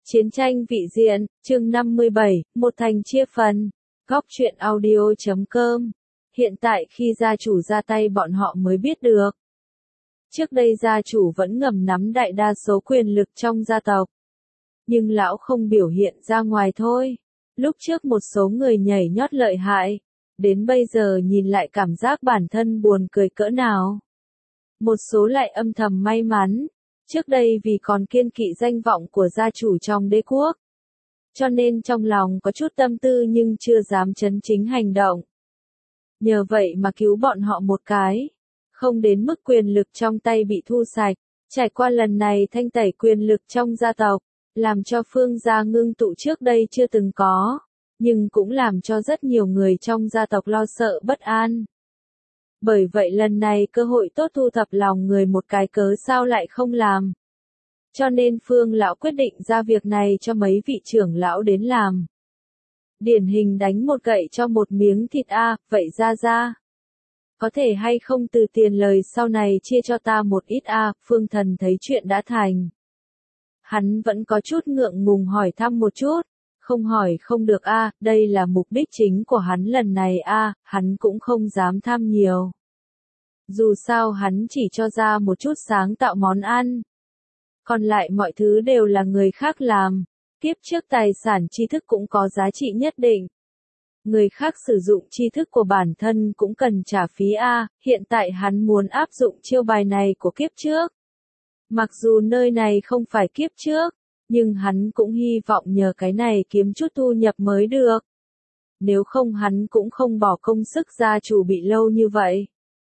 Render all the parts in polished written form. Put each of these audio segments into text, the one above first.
Chiến tranh vị diện, chương 57, một thành chia phần. Góc truyện audio.com. Hiện tại khi gia chủ ra tay bọn họ mới biết được. Trước đây gia chủ vẫn ngầm nắm đại đa số quyền lực trong gia tộc. Nhưng lão không biểu hiện ra ngoài thôi. Lúc trước một số người nhảy nhót lợi hại. Đến bây giờ nhìn lại cảm giác bản thân buồn cười cỡ nào. Một số lại âm thầm may mắn. Trước đây vì còn kiêng kỵ danh vọng của gia chủ trong đế quốc. Cho nên trong lòng có chút tâm tư nhưng chưa dám chấn chính hành động. Nhờ vậy mà cứu bọn họ một cái. Không đến mức quyền lực trong tay bị thu sạch. Trải qua lần này thanh tẩy quyền lực trong gia tộc. Làm cho Phương gia ngưng tụ trước đây chưa từng có. Nhưng cũng làm cho rất nhiều người trong gia tộc lo sợ bất an. Bởi vậy lần này cơ hội tốt thu thập lòng người một cái cớ sao lại không làm. Cho nên Phương lão quyết định ra việc này cho mấy vị trưởng lão đến làm. Điển hình đánh một gậy cho một miếng thịt vậy ra. Có thể hay không từ tiền lời sau này chia cho ta một ít Phương Thần thấy chuyện đã thành. Hắn vẫn có chút ngượng ngùng hỏi thăm một chút. Không hỏi không được đây là mục đích chính của hắn lần này hắn cũng không dám tham nhiều. Dù sao hắn chỉ cho ra một chút sáng tạo món ăn. Còn lại mọi thứ đều là người khác làm. Tiếp trước tài sản tri thức cũng có giá trị nhất định. Người khác sử dụng tri thức của bản thân cũng cần trả phí hiện tại hắn muốn áp dụng chiêu bài này của kiếp trước. Mặc dù nơi này không phải kiếp trước. Nhưng hắn cũng hy vọng nhờ cái này kiếm chút thu nhập mới được. Nếu không hắn cũng không bỏ công sức gia chủ bị lâu như vậy.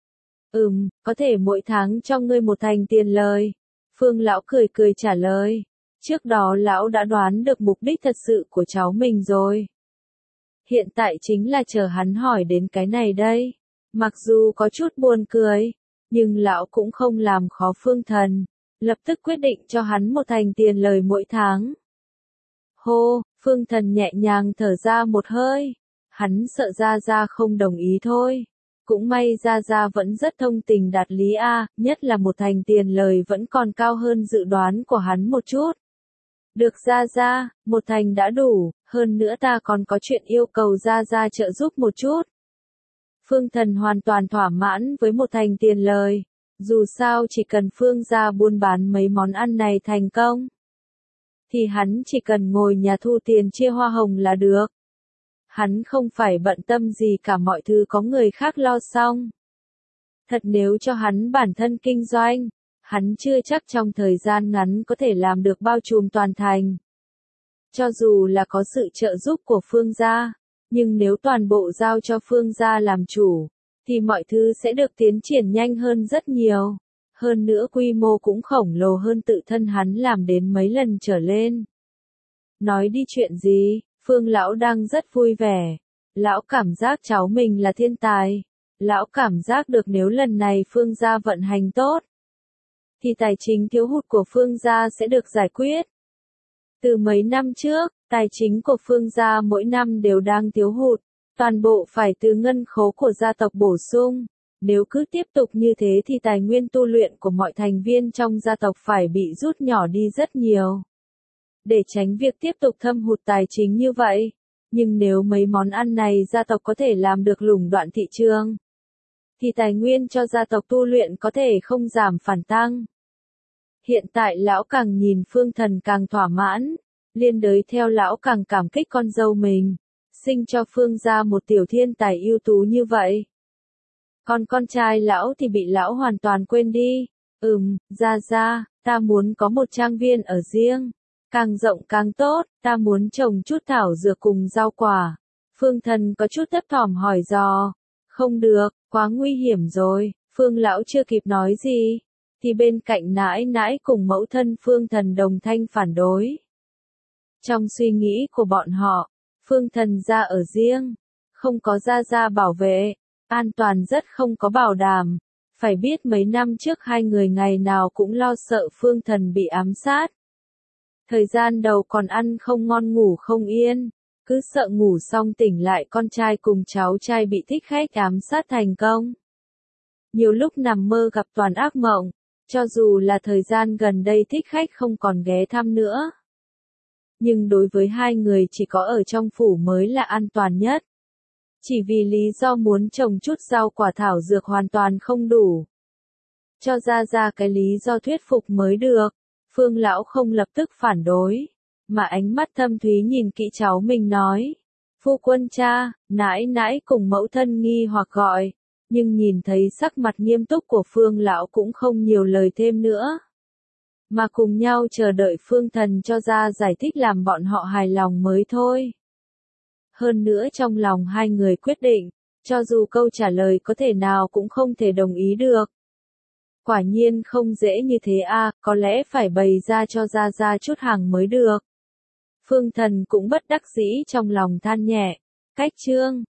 Có thể mỗi tháng cho ngươi một thành tiền lời. Phương lão cười cười trả lời. Trước đó lão đã đoán được mục đích thật sự của cháu mình rồi. Hiện tại chính là chờ hắn hỏi đến cái này đây. Mặc dù có chút buồn cười, nhưng lão cũng không làm khó Phương Thần. Lập tức quyết định cho hắn một thành tiền lời mỗi tháng. Hô, Phương Thần nhẹ nhàng thở ra một hơi. Hắn sợ Gia không đồng ý thôi. Cũng may Gia vẫn rất thông tình đạt lý nhất là một thành tiền lời vẫn còn cao hơn dự đoán của hắn một chút. Được Gia, một thành đã đủ, hơn nữa ta còn có chuyện yêu cầu Gia trợ giúp một chút. Phương Thần hoàn toàn thỏa mãn với một thành tiền lời. Dù sao chỉ cần Phương gia buôn bán mấy món ăn này thành công. Thì hắn chỉ cần ngồi nhà thu tiền chia hoa hồng là được. Hắn không phải bận tâm gì cả mọi thứ có người khác lo xong. Thật nếu cho hắn bản thân kinh doanh, hắn chưa chắc trong thời gian ngắn có thể làm được bao trùm toàn thành. Cho dù là có sự trợ giúp của Phương gia, nhưng nếu toàn bộ giao cho Phương gia làm chủ, thì mọi thứ sẽ được tiến triển nhanh hơn rất nhiều. Hơn nữa quy mô cũng khổng lồ hơn tự thân hắn làm đến mấy lần trở lên. Nói đi chuyện gì, Phương lão đang rất vui vẻ. Lão cảm giác cháu mình là thiên tài. Lão cảm giác được nếu lần này Phương gia vận hành tốt, thì tài chính thiếu hụt của Phương gia sẽ được giải quyết. Từ mấy năm trước, tài chính của Phương gia mỗi năm đều đang thiếu hụt. Toàn bộ phải từ ngân khố của gia tộc bổ sung. Nếu cứ tiếp tục như thế thì tài nguyên tu luyện của mọi thành viên trong gia tộc phải bị rút nhỏ đi rất nhiều. Để tránh việc tiếp tục thâm hụt tài chính như vậy. Nhưng nếu mấy món ăn này gia tộc có thể làm được lũng đoạn thị trường, thì tài nguyên cho gia tộc tu luyện có thể không giảm phản tăng. Hiện tại lão càng nhìn Phương Thần càng thỏa mãn. Liên đới theo lão càng cảm kích con dâu mình. Sinh cho Phương gia một tiểu thiên tài ưu tú như vậy. Còn con trai lão thì bị lão hoàn toàn quên đi. Gia, ta muốn có một trang viên ở riêng. Càng rộng càng tốt, ta muốn trồng chút thảo dược cùng rau quả. Phương Thần có chút thấp thỏm hỏi dò. Không được, quá nguy hiểm rồi. Phương lão chưa kịp nói gì, thì bên cạnh nãi nãi cùng mẫu thân Phương Thần đồng thanh phản đối. Trong suy nghĩ của bọn họ, Phương Thần gia ở riêng, không có Gia bảo vệ, an toàn rất không có bảo đảm. Phải biết mấy năm trước hai người ngày nào cũng lo sợ Phương Thần bị ám sát. Thời gian đầu còn ăn không ngon ngủ không yên, cứ sợ ngủ xong tỉnh lại con trai cùng cháu trai bị thích khách ám sát thành công. Nhiều lúc nằm mơ gặp toàn ác mộng, cho dù là thời gian gần đây thích khách không còn ghé thăm nữa. nhưng đối với hai người chỉ có ở trong phủ mới là an toàn nhất. Chỉ vì lý do muốn trồng chút rau quả thảo dược hoàn toàn không đủ. Cho ra cái lý do thuyết phục mới được. Phương lão không lập tức phản đối, mà ánh mắt thâm thúy nhìn kỹ cháu mình nói. Phu quân cha, nãi nãi cùng mẫu thân nghi hoặc gọi, nhưng nhìn thấy sắc mặt nghiêm túc của Phương lão cũng không nhiều lời thêm nữa. Mà cùng nhau chờ đợi Phương thần cho ra giải thích làm bọn họ hài lòng mới thôi. Hơn nữa trong lòng hai người quyết định, cho dù câu trả lời có thể nào cũng không thể đồng ý được. Quả nhiên không dễ như thế a, có lẽ phải bày ra cho ra chút hàng mới được. Phương thần cũng bất đắc dĩ trong lòng than nhẹ. Cách chương